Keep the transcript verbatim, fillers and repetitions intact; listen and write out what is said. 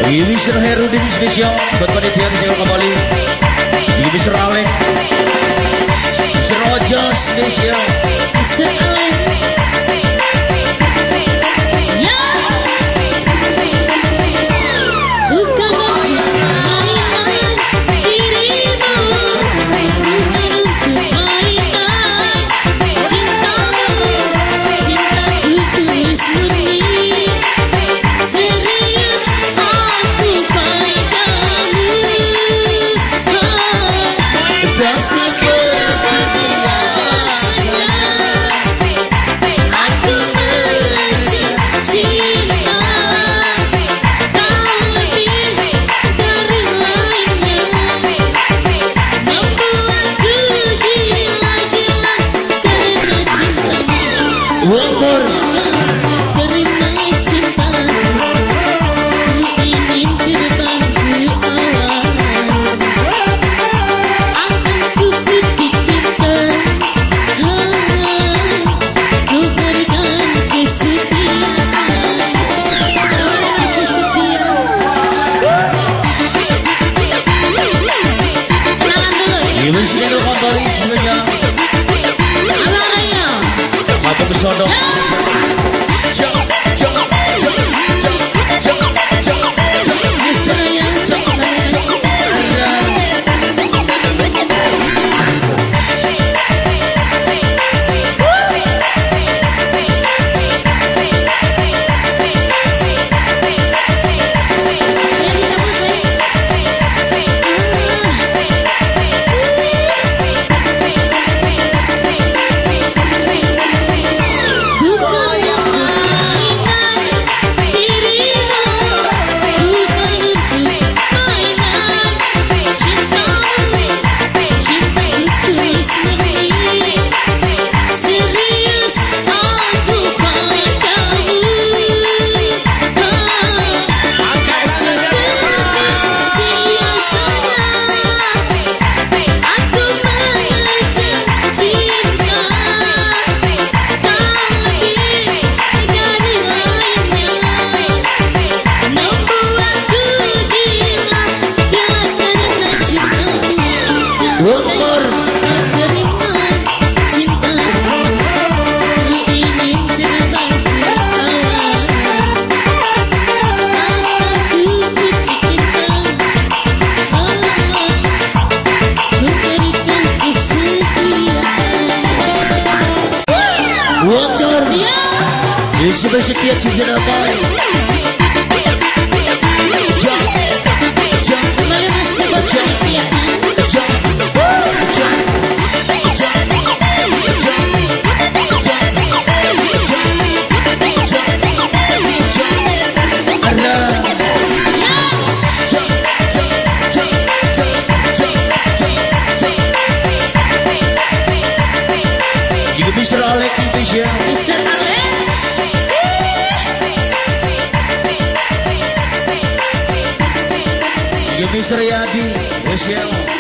Ini mister Herudin spesial buat panitia spesial kembali. Ini mister Alek, mister Roja spesial. mister Alek. Ya. Bukan mainan dirimu, bukan untuk mainan cintamu, cintaku tulus murni. Serius aku padamu. Tak seperti Aku mencinta kau lebih dari lainnya, membuatku gila-gila karena cintamu. Umur Karena cintamu, ku ingin terbang ke awan. Akan ku titipkan, ku berikan kesetiaan. Kasih setia. Kenalan dulu ya. ini mister kembali semuanya. Abang Raya. Apa kesodok? Jom, jom, jom, jom, jom, jom, jom. mister Raya. Ya dicabut saya. Bukan mainan dirimu, bukan untuk mainan cintamu, cintaku tulus murni. Serius aku padamu. Seperti biasanya aku mengejar cinta kau lebih dari lainnya, membuatku gila karena cintamu. Umur Terima cintamu, ku ingin terbang ke awan. Akan ku titipkan, memberikan kesetiaan. Water. Ya. Ini sudah setia cincin apa? Jom, jom, Sebagai masih buat panitia kan? jom, jom, jom, jom, jom, jom, jom. Ada. Ya. Jom, jom, jom, jom, jom, jom, jom. Juga mister Alek Indonesia. mister Alek. Juga mister Yadi. Michelle.